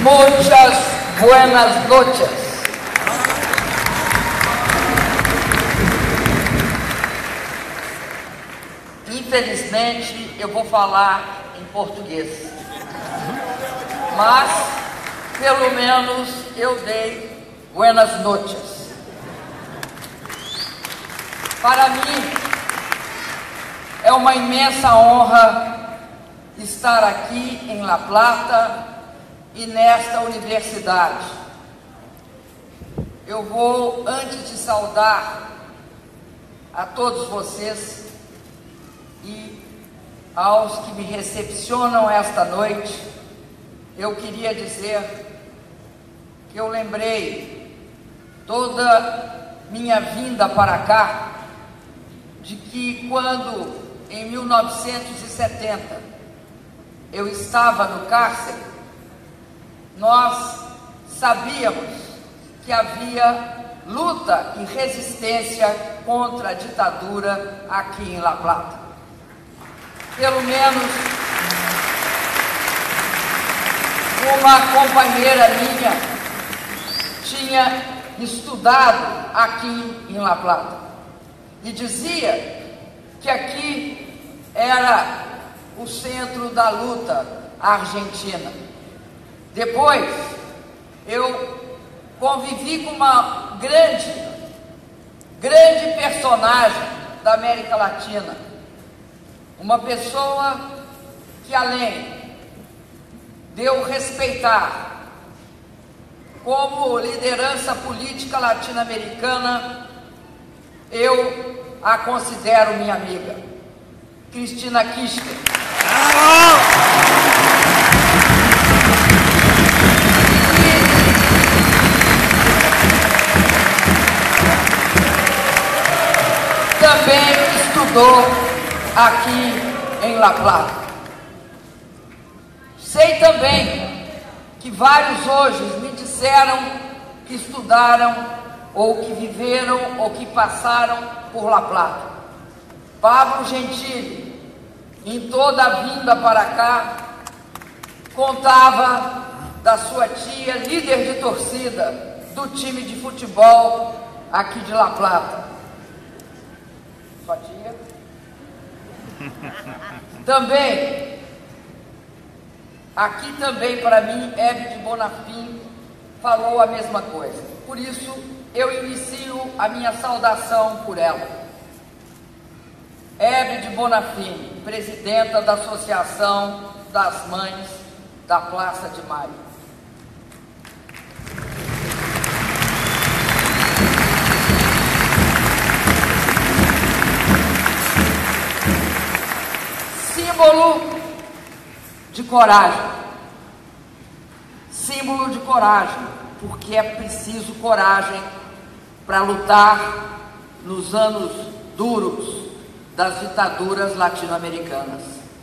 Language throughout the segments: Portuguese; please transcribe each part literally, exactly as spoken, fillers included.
Muchas buenas noches. Infelizmente, eu vou falar em português, mas pelo menos eu dei buenas noches. Para mim, é uma imensa honra estar aqui em La Plata e nesta universidade. Eu vou, antes de saudar a todos vocês e aos que me recepcionam esta noite, eu queria dizer que eu lembrei toda minha vinda para cá de que quando em mil novecentos e setenta eu estava no cárcere, nós sabíamos que havia luta e resistência contra a ditadura aqui em La Plata. Pelo menos uma companheira minha tinha estudado aqui em La Plata e dizia que aqui era o centro da luta argentina. Depois, eu convivi com uma grande, grande personagem da América Latina, uma pessoa que, além de eu respeitar como liderança política latino-americana, eu a considero minha amiga, Cristina Kirchner. Também estudou aqui em La Plata. Sei também que vários hoje me disseram que estudaram, ou que viveram, ou que passaram por La Plata. Pablo Gentili, em toda a vinda para cá, contava da sua tia, líder de torcida do time de futebol aqui de La Plata. Sua tia? Também, aqui também para mim, Hebe de Bonafim falou a mesma coisa. Por isso, eu inicio a minha saudação por ela. Hebe de Bonafim, presidenta da Associação das Mães da Praça de Maio. Símbolo de coragem. Símbolo de coragem, porque é preciso coragem para lutar nos anos duros das ditaduras latino-americanas.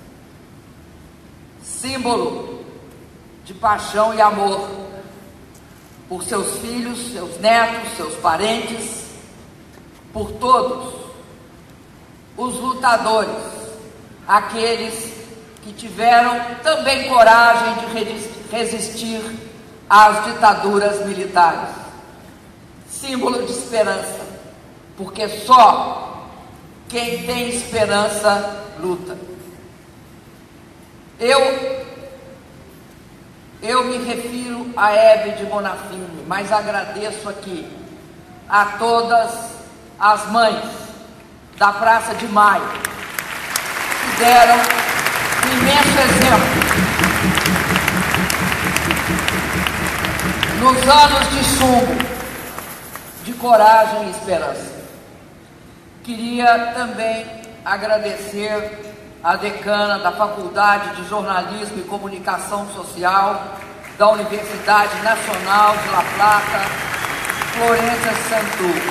Símbolo de paixão e amor por seus filhos, seus netos, seus parentes, por todos os lutadores, aqueles que tiveram também coragem de resistir às ditaduras militares. Símbolo de esperança, porque só quem tem esperança luta. Eu, eu me refiro a Hebe de Bonafini, mas agradeço aqui a todas as mães da Praça de Maio, que deram um imenso exemplo nos anos de sumo, de coragem e esperança. Queria também agradecer à decana da Faculdade de Jornalismo e Comunicação Social da Universidade Nacional de La Plata, Florença Santur.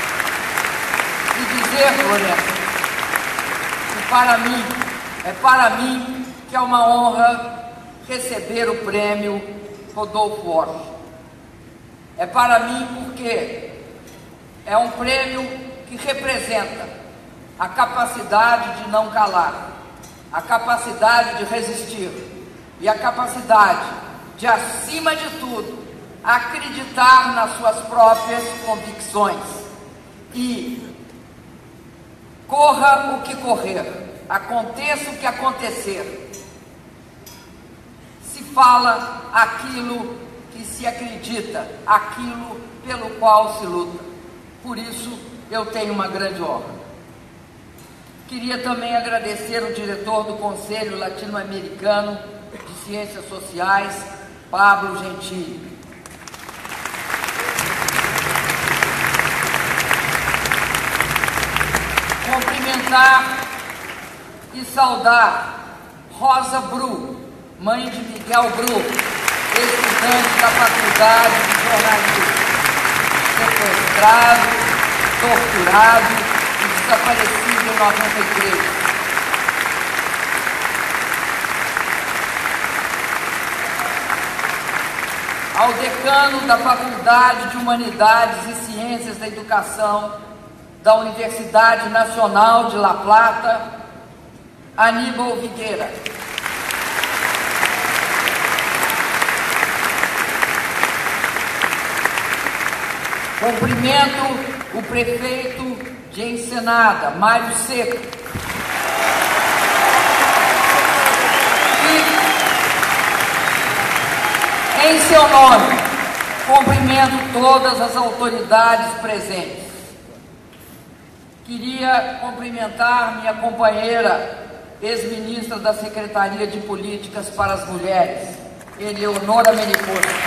E dizer, Florença, que para mim, é para mim que é uma honra receber o prêmio Rodolfo Walsh. É para mim porque é um prêmio que representa a capacidade de não calar, a capacidade de resistir e a capacidade de, acima de tudo, acreditar nas suas próprias convicções e corra o que correr, aconteça o que acontecer, se fala aquilo que se acredita, aquilo pelo qual se luta. Por isso, eu tenho uma grande honra. Queria também agradecer o diretor do Conselho Latino-Americano de Ciências Sociais, Pablo Gentili. Cumprimentar e saudar Rosa Bru, mãe de Miguel Bru, estudante da Faculdade de Jornalismo, sequestrado, torturado e desaparecido em noventa e três. Ao decano da Faculdade de Humanidades e Ciências da Educação da Universidade Nacional de La Plata, Aníbal Vigueira. Cumprimento o prefeito de Ensenada, Mário Seco. E, em seu nome, cumprimento todas as autoridades presentes. Queria cumprimentar minha companheira, ex-ministra da Secretaria de Políticas para as Mulheres, Eleonora Meniposto.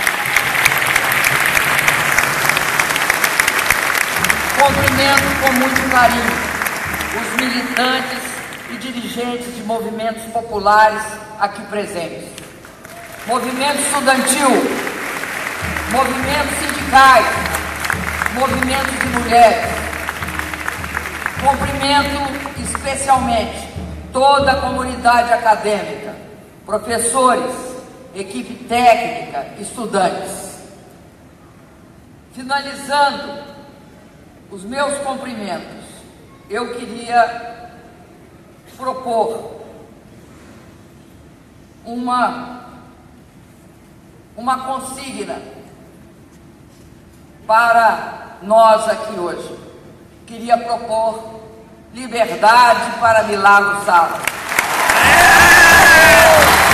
Cumprimento com muito carinho os militantes e dirigentes de movimentos populares aqui presentes. Movimento estudantil, movimentos sindicais, movimentos de mulheres. Cumprimento especialmente toda a comunidade acadêmica, professores, equipe técnica, estudantes. Finalizando os meus cumprimentos, eu queria propor uma, uma consigna para nós aqui hoje. Queria propor liberdade para Milagro Salles.